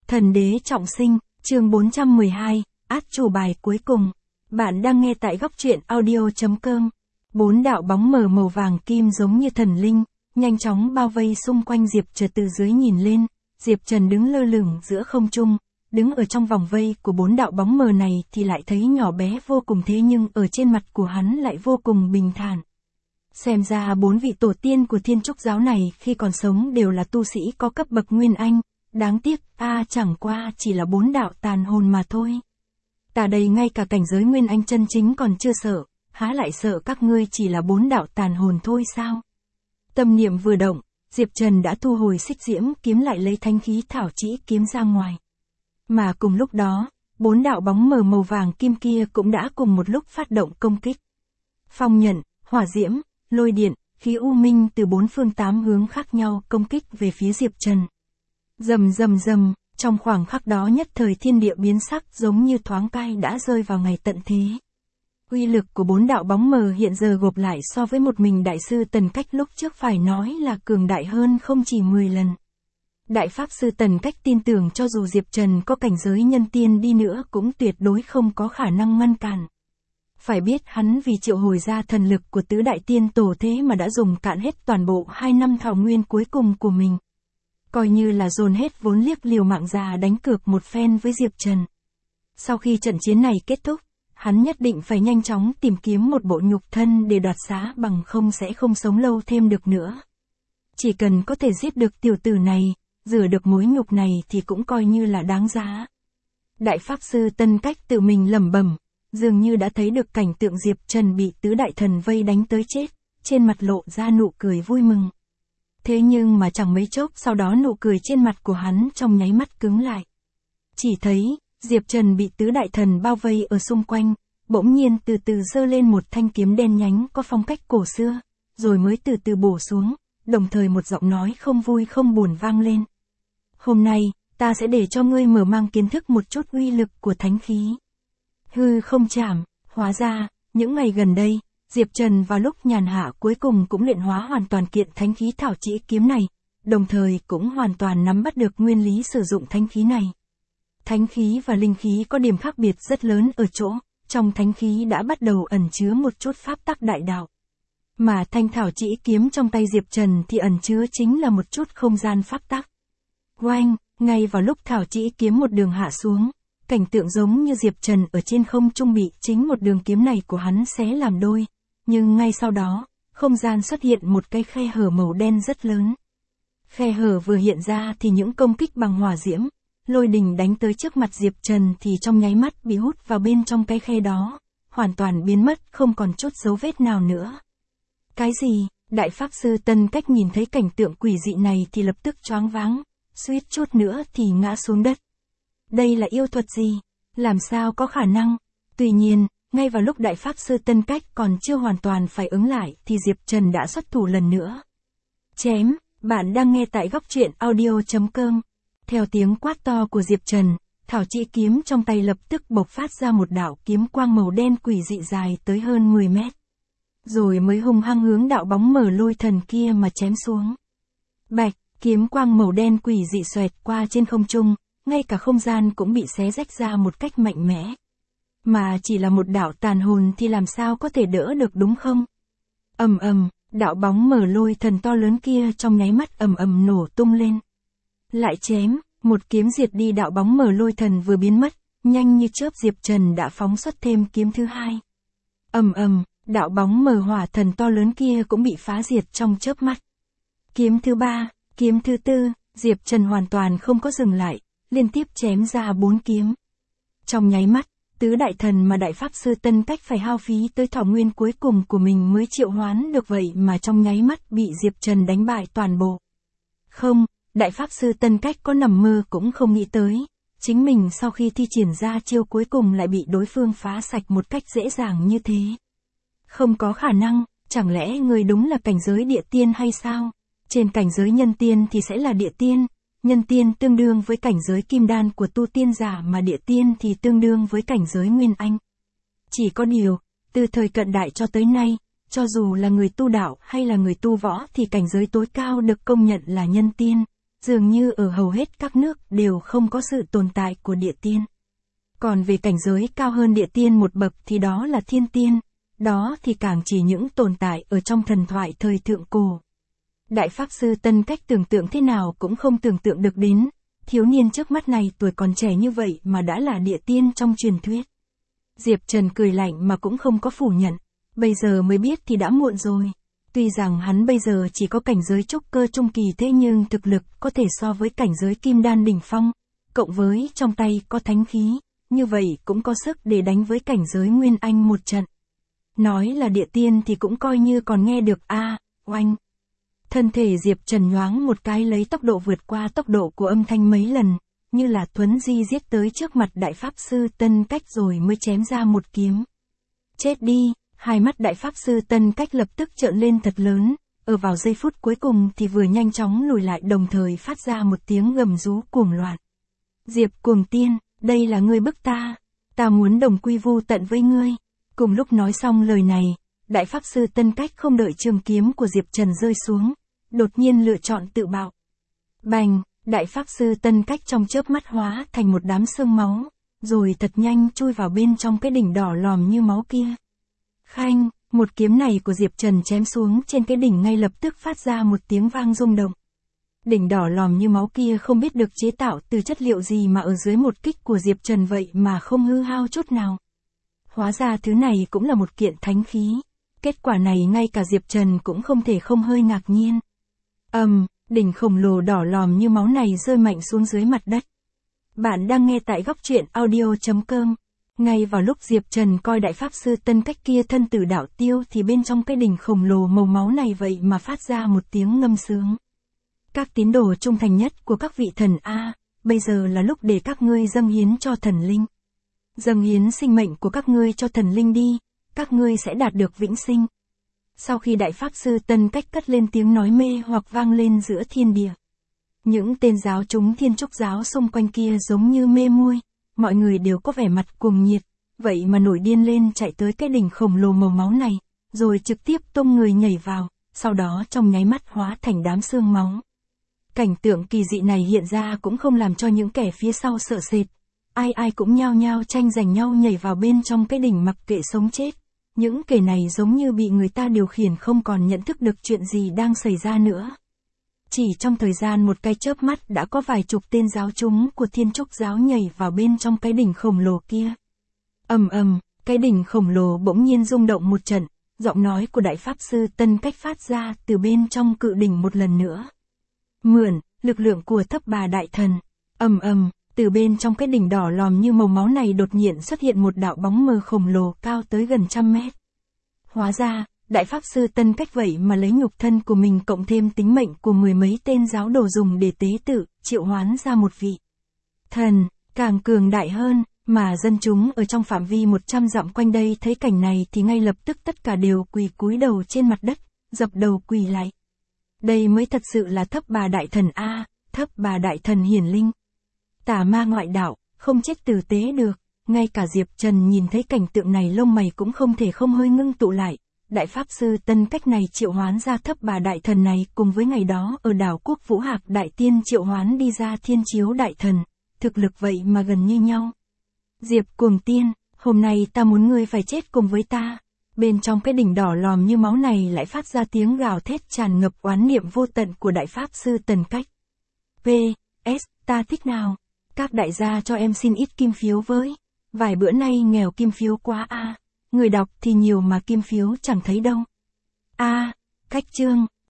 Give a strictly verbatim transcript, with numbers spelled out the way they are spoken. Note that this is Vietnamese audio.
Thần đế trọng sinh, chương bốn trăm mười hai, át chủ bài cuối cùng. Bạn đang nghe tại góc truyện audio chấm com. Bốn đạo bóng mờ màu vàng kim giống như thần linh, nhanh chóng bao vây xung quanh Diệp Trần. Từ dưới nhìn lên, Diệp Trần đứng lơ lửng giữa không trung, đứng ở trong vòng vây của bốn đạo bóng mờ này thì lại thấy nhỏ bé vô cùng, thế nhưng ở trên mặt của hắn lại vô cùng bình thản. Xem ra bốn vị tổ tiên của Thiên Trúc giáo này khi còn sống đều là tu sĩ có cấp bậc Nguyên Anh, đáng tiếc, a à, chẳng qua chỉ là bốn đạo tàn hồn mà thôi. Ta đây ngay cả cảnh giới Nguyên Anh chân chính còn chưa sợ, há lại sợ các ngươi chỉ là bốn đạo tàn hồn thôi sao? Tâm niệm vừa động, Diệp Trần đã thu hồi xích diễm kiếm, lại lấy thánh khí thảo chỉ kiếm ra ngoài. Mà cùng lúc đó, bốn đạo bóng mờ màu vàng kim kia cũng đã cùng một lúc phát động công kích. Phong nhận, hỏa diễm, lôi điện, khí u minh từ bốn phương tám hướng khác nhau công kích về phía Diệp Trần. Rầm rầm rầm, trong khoảng khắc đó nhất thời thiên địa biến sắc, giống như thoáng cai đã rơi vào ngày tận thế. Uy lực của bốn đạo bóng mờ hiện giờ gộp lại so với một mình đại sư Tần Cách lúc trước phải nói là cường đại hơn không chỉ mười lần. Đại pháp sư Tần Cách tin tưởng cho dù Diệp Trần có cảnh giới nhân tiên đi nữa cũng tuyệt đối không có khả năng ngăn cản. Phải biết hắn vì triệu hồi ra thần lực của tứ đại tiên tổ thế mà đã dùng cạn hết toàn bộ hai năm thảo nguyên cuối cùng của mình. Coi như là dồn hết vốn liếc liều mạng già đánh cược một phen với Diệp Trần. Sau khi trận chiến này kết thúc, hắn nhất định phải nhanh chóng tìm kiếm một bộ nhục thân để đoạt xá, bằng không sẽ không sống lâu thêm được nữa. Chỉ cần có thể giết được tiểu tử này, rửa được mối nhục này thì cũng coi như là đáng giá. Đại pháp sư Tân Cách tự mình lẩm bẩm, dường như đã thấy được cảnh tượng Diệp Trần bị tứ đại thần vây đánh tới chết, trên mặt lộ ra nụ cười vui mừng. Thế nhưng mà chẳng mấy chốc sau đó nụ cười trên mặt của hắn trong nháy mắt cứng lại. Chỉ thấy, Diệp Trần bị tứ đại thần bao vây ở xung quanh, bỗng nhiên từ từ giơ lên một thanh kiếm đen nhánh có phong cách cổ xưa, rồi mới từ từ bổ xuống, đồng thời một giọng nói không vui không buồn vang lên. Hôm nay, ta sẽ để cho ngươi mở mang kiến thức một chút uy lực của thánh khí. Hư không chạm, hóa ra, những ngày gần đây, Diệp Trần vào lúc nhàn hạ cuối cùng cũng luyện hóa hoàn toàn kiện thánh khí thảo chỉ kiếm này, đồng thời cũng hoàn toàn nắm bắt được nguyên lý sử dụng thánh khí này. Thánh khí và linh khí có điểm khác biệt rất lớn ở chỗ, trong thánh khí đã bắt đầu ẩn chứa một chút pháp tắc đại đạo. Mà thanh thảo chỉ kiếm trong tay Diệp Trần thì ẩn chứa chính là một chút không gian pháp tắc. Oanh, ngay vào lúc thảo chỉ kiếm một đường hạ xuống, cảnh tượng giống như Diệp Trần ở trên không trung bị chính một đường kiếm này của hắn xé làm đôi. Nhưng ngay sau đó, không gian xuất hiện một cái khe hở màu đen rất lớn. Khe hở vừa hiện ra thì những công kích bằng hỏa diễm, lôi đình đánh tới trước mặt Diệp Trần thì trong nháy mắt bị hút vào bên trong cái khe đó, hoàn toàn biến mất, không còn chút dấu vết nào nữa. Cái gì? Đại pháp sư Tân Cách nhìn thấy cảnh tượng quỷ dị này thì lập tức choáng váng, suýt chút nữa thì ngã xuống đất. Đây là yêu thuật gì? Làm sao có khả năng? Tuy nhiên, ngay vào lúc đại pháp sư Tân Cách còn chưa hoàn toàn phải ứng lại thì Diệp Trần đã xuất thủ lần nữa. Chém, bạn đang nghe tại góc truyện audio chấm com. Theo tiếng quát to của Diệp Trần, thảo chỉ kiếm trong tay lập tức bộc phát ra một đạo kiếm quang màu đen quỷ dị dài tới hơn mười mét. Rồi mới hung hăng hướng đạo bóng mờ lôi thần kia mà chém xuống. Bạch, kiếm quang màu đen quỷ dị xoẹt qua trên không trung, ngay cả không gian cũng bị xé rách ra một cách mạnh mẽ. Mà chỉ là một đạo tàn hồn thì làm sao có thể đỡ được đúng không? Ầm ầm, đạo bóng mờ lôi thần to lớn kia trong nháy mắt ầm ầm nổ tung lên. Lại chém, một kiếm diệt đi đạo bóng mờ lôi thần vừa biến mất, nhanh như chớp Diệp Trần đã phóng xuất thêm kiếm thứ hai. Ầm ầm, đạo bóng mờ hỏa thần to lớn kia cũng bị phá diệt trong chớp mắt. Kiếm thứ ba, kiếm thứ tư, Diệp Trần hoàn toàn không có dừng lại, liên tiếp chém ra bốn kiếm. Trong nháy mắt, tứ đại thần mà đại pháp sư Tân Cách phải hao phí tới thọ nguyên cuối cùng của mình mới triệu hoán được, vậy mà trong nháy mắt bị Diệp Trần đánh bại toàn bộ. Không, đại pháp sư Tân Cách có nằm mơ cũng không nghĩ tới, chính mình sau khi thi triển ra chiêu cuối cùng lại bị đối phương phá sạch một cách dễ dàng như thế. Không có khả năng, chẳng lẽ người đúng là cảnh giới địa tiên hay sao? Trên cảnh giới nhân tiên thì sẽ là địa tiên. Nhân tiên tương đương với cảnh giới kim đan của tu tiên giả, mà địa tiên thì tương đương với cảnh giới nguyên anh. Chỉ có điều, từ thời cận đại cho tới nay, cho dù là người tu đạo hay là người tu võ thì cảnh giới tối cao được công nhận là nhân tiên, dường như ở hầu hết các nước đều không có sự tồn tại của địa tiên. Còn về cảnh giới cao hơn địa tiên một bậc thì đó là thiên tiên, đó thì càng chỉ những tồn tại ở trong thần thoại thời thượng cổ. Đại Pháp Sư Tân Cách tưởng tượng thế nào cũng không tưởng tượng được đến, thiếu niên trước mắt này tuổi còn trẻ như vậy mà đã là địa tiên trong truyền thuyết. Diệp Trần cười lạnh mà cũng không có phủ nhận, bây giờ mới biết thì đã muộn rồi. Tuy rằng hắn bây giờ chỉ có cảnh giới trúc cơ trung kỳ thế nhưng thực lực có thể so với cảnh giới kim đan đỉnh phong, cộng với trong tay có thánh khí, như vậy cũng có sức để đánh với cảnh giới nguyên anh một trận. Nói là địa tiên thì cũng coi như còn nghe được a, à, oanh. Thân thể Diệp Trần nhoáng một cái lấy tốc độ vượt qua tốc độ của âm thanh mấy lần, như là thuấn di giết tới trước mặt Đại Pháp Sư Tân Cách rồi mới chém ra một kiếm. Chết đi, hai mắt Đại Pháp Sư Tân Cách lập tức trợn lên thật lớn, ở vào giây phút cuối cùng thì vừa nhanh chóng lùi lại đồng thời phát ra một tiếng gầm rú cuồng loạn. Diệp Cuồng Tiên, đây là ngươi bức ta, ta muốn đồng quy vu tận với ngươi. Cùng lúc nói xong lời này, Đại Pháp Sư Tân Cách không đợi trường kiếm của Diệp Trần rơi xuống, đột nhiên lựa chọn tự bạo. Bành, Đại Pháp Sư Tân Cách trong chớp mắt hóa thành một đám xương máu, rồi thật nhanh chui vào bên trong cái đỉnh đỏ lòm như máu kia. Khanh, một kiếm này của Diệp Trần chém xuống trên cái đỉnh ngay lập tức phát ra một tiếng vang rung động. Đỉnh đỏ lòm như máu kia không biết được chế tạo từ chất liệu gì mà ở dưới một kích của Diệp Trần vậy mà không hư hao chút nào. Hóa ra thứ này cũng là một kiện thánh khí. Kết quả này ngay cả Diệp Trần cũng không thể không hơi ngạc nhiên. Ầm, um, đỉnh khổng lồ đỏ lòm như máu này rơi mạnh xuống dưới mặt đất. Bạn đang nghe tại góc truyện audio chấm com. Ngay vào lúc Diệp Trần coi Đại Pháp Sư Tân Cách kia thân tử đạo tiêu thì bên trong cái đỉnh khổng lồ màu máu này vậy mà phát ra một tiếng ngâm sướng. Các tín đồ trung thành nhất của các vị thần A, bây giờ là lúc để các ngươi dâng hiến cho thần linh. Dâng hiến sinh mệnh của các ngươi cho thần linh đi, các ngươi sẽ đạt được vĩnh sinh. Sau khi Đại Pháp Sư Tân Cách cất lên tiếng nói mê hoặc vang lên giữa thiên địa. Những tên giáo chúng Thiên Trúc giáo xung quanh kia giống như mê muội, mọi người đều có vẻ mặt cuồng nhiệt, vậy mà nổi điên lên chạy tới cái đỉnh khổng lồ màu máu này, rồi trực tiếp tung người nhảy vào, sau đó trong nháy mắt hóa thành đám xương máu. Cảnh tượng kỳ dị này hiện ra cũng không làm cho những kẻ phía sau sợ sệt, ai ai cũng nhao nhao tranh giành nhau nhảy vào bên trong cái đỉnh mặc kệ sống chết. Những kẻ này giống như bị người ta điều khiển không còn nhận thức được chuyện gì đang xảy ra nữa. Chỉ trong thời gian một cái chớp mắt đã có vài chục tên giáo chúng của Thiên Trúc giáo nhảy vào bên trong cái đỉnh khổng lồ kia. Ầm ầm, cái đỉnh khổng lồ bỗng nhiên rung động một trận, giọng nói của Đại Pháp Sư Tân Cách phát ra từ bên trong cự đỉnh một lần nữa. Mượn lực lượng của Thấp Bà Đại Thần. Ầm ầm, từ bên trong cái đỉnh đỏ lòm như màu máu này đột nhiên xuất hiện một đạo bóng mờ khổng lồ cao tới gần trăm mét. Hóa ra, Đại Pháp Sư Tân Cách vậy mà lấy nhục thân của mình cộng thêm tính mệnh của mười mấy tên giáo đồ dùng để tế tự, triệu hoán ra một vị thần, càng cường đại hơn, mà dân chúng ở trong phạm vi một trăm dặm quanh đây thấy cảnh này thì ngay lập tức tất cả đều quỳ cúi đầu trên mặt đất, dập đầu quỳ lại. Đây mới thật sự là Thấp Bà Đại Thần A, Thấp Bà Đại Thần hiển linh. Tà ma ngoại đạo, không chết tử tế được, ngay cả Diệp Trần nhìn thấy cảnh tượng này lông mày cũng không thể không hơi ngưng tụ lại. Đại Pháp Sư Tân Cách này triệu hoán ra Thấp Bà Đại Thần này cùng với ngày đó ở đảo Quốc Vũ Hạc Đại Tiên triệu hoán đi ra Thiên Chiếu Đại Thần, thực lực vậy mà gần như nhau. Diệp Cuồng Tiên, hôm nay ta muốn ngươi phải chết cùng với ta. Bên trong cái đỉnh đỏ lòm như máu này lại phát ra tiếng gào thét tràn ngập oán niệm vô tận của Đại Pháp Sư Tân Cách. pê ét, ta thích nào? Các đại gia cho em xin ít kim phiếu với. Vài bữa nay nghèo kim phiếu quá a. À. Người đọc thì nhiều mà kim phiếu chẳng thấy đâu. A, à, cách chương.